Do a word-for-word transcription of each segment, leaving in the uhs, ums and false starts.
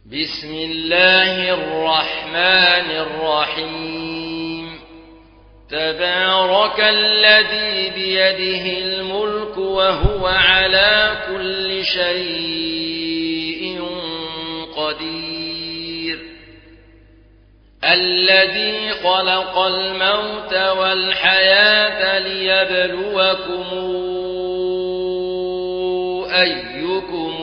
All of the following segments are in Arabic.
بسم الله الرحمن الرحيم تبارك الذي بيده الملك وهو على كل شيء قدير الذي خلق الموت والحياة ليبلوكم أيكم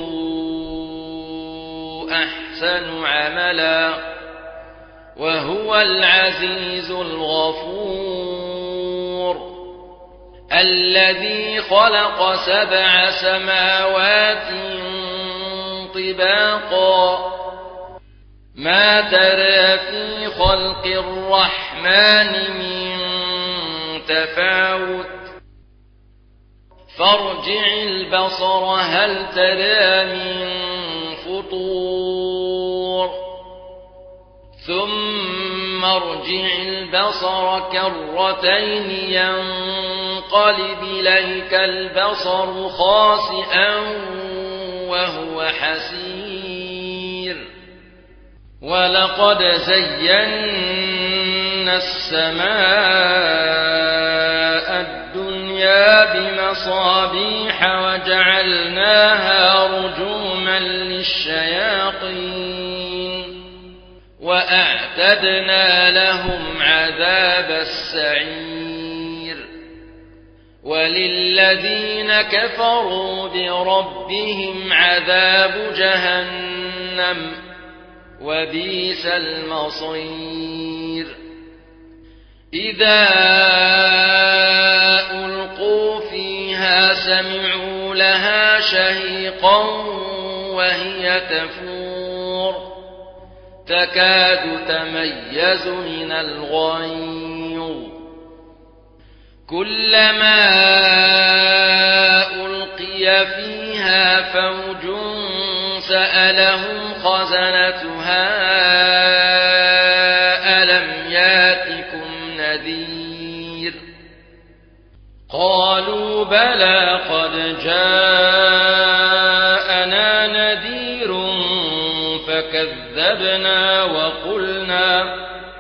أحسن عملا وهو العزيز الغفور الذي خلق سبع سماوات طباقا ما ترى في خلق الرحمن من تفاوت فارجع البصر هل ترى من فطور ثم ارجع البصر كرتين ينقلب إليك البصر خاسئا وهو حسير ولقد زينا السماء الدنيا بمصابيح وجعلناها رجوما للشياطين وأعتدنا لهم عذاب السعير وللذين كفروا بربهم عذاب جهنم وبئس المصير إذا ألقوا فيها سمعوا لها شهيقا وهي تفور تكاد تميز من الغيظ كلما ألقي فيها فوج سألهم خزنتها ألم ياتكم نذير قالوا بلى قد جاءنا نذير فكذبنا وقلنا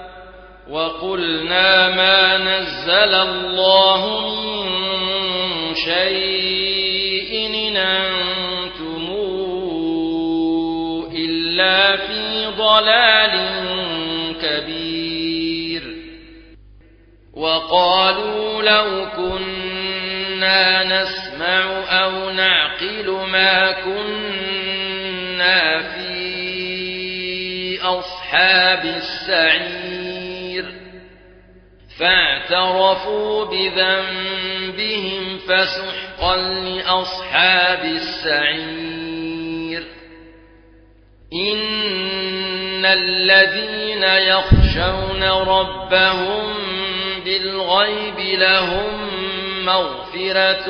وقلنا ما نزل الله من شيء إن أنتم إلا في ضلال كبير وقالوا لو كنا نسمع أو نعقل ما كنا في أصحاب السعير فاعترفوا بذنبهم فسحقا لأصحاب السعير إن الذين يخشون ربهم بالغيب لهم مغفرة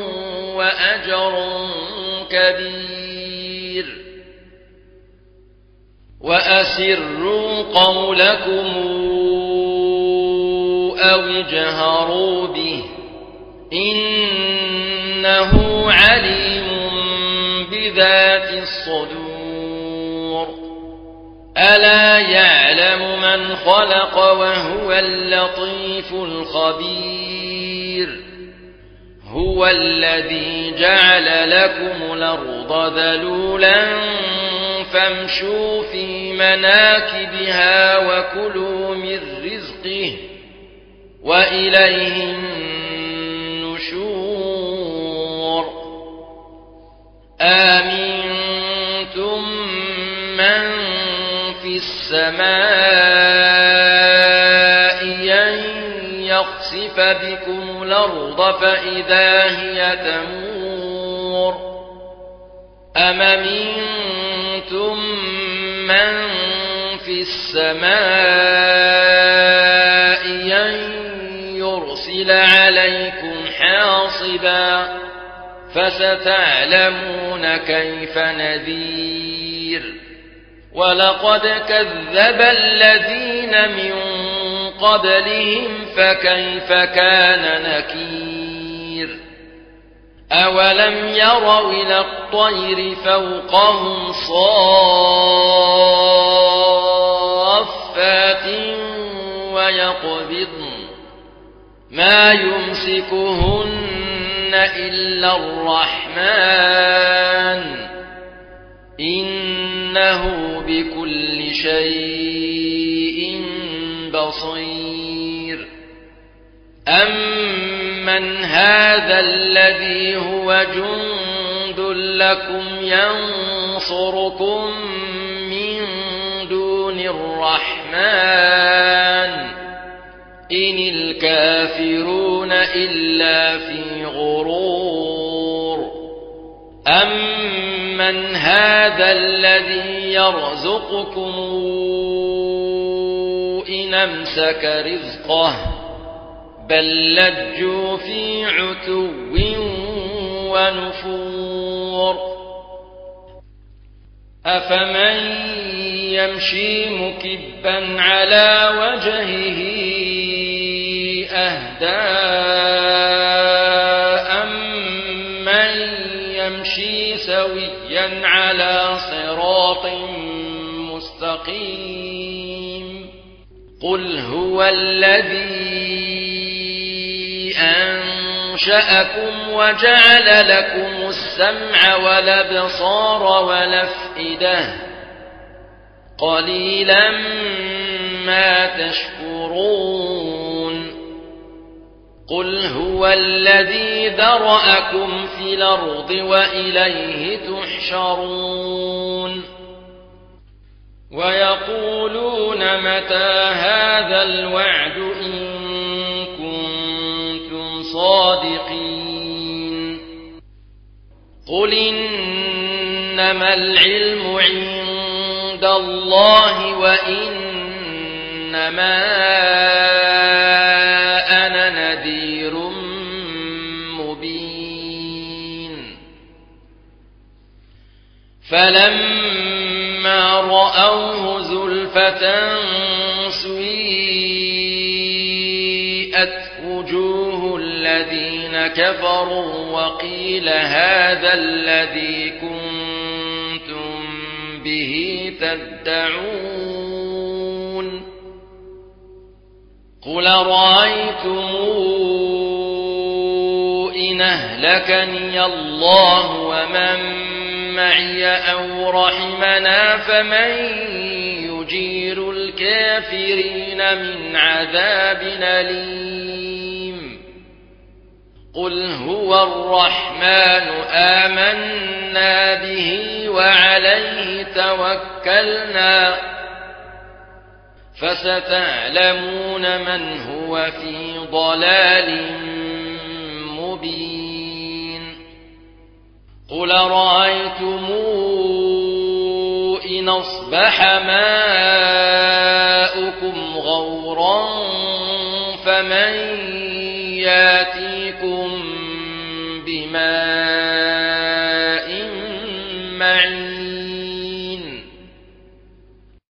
وأجر كبير وأسروا قولكم أو اجهروا به إنه عليم بذات الصدور ألا يعلم من خلق وهو اللطيف الخبير هو الذي جعل لكم الأرض ذلولا فامشوا في مناكبها وكلوا من رزقه وإليه النشور آمنتم من في السماء أن يخسف بكم الأرض فإذا هي تمور أم أمنتم من في السماء أن يرسل عليكم حاصبا فستعلمون كيف نذير ولقد كذب الذين من قبلهم فكيف كان نكير أولم يروا إلى الطير فوقهم صافات ما يمسكهن إلا الرحمن إنه بكل شيء بصير أمن هذا الذي هو جند لكم ينصركم من دون الرحمن إن الكافرون إلا في غرور أمن هذا الذي يرزقكم إن أمسك رزقه بل لجوا في عتو ونفور أفمن يمشي مكبا على وجهه أهدى أمن يمشي سويا على صراط مستقيم قل هو الذي أنشأكم وجعل لكم السمع والأبصار والأفئدة قليلا ما تشكرون قل هو الذي ذرأكم في الأرض وإليه تحشرون ويقولون متى هذا الوعد إن كنتم صادقين قل إنما العلم عند الله وإنما أنا نذير مبين فلما رأوه زلفة سيئت وجوه الذين كفروا وقيل هذا الذي كنتم به تدعون قل رأيتم إن أهلكني الله ومن معي أو رحمنا فمن يجير الكافرين من عذاب أليم قل هو الرحمن آمنا به وعليه توكلنا فستعلمون من هو في ضلال مبين قل رأيتم إن أصبح ماؤكم غورا فمن ياتيكم بماء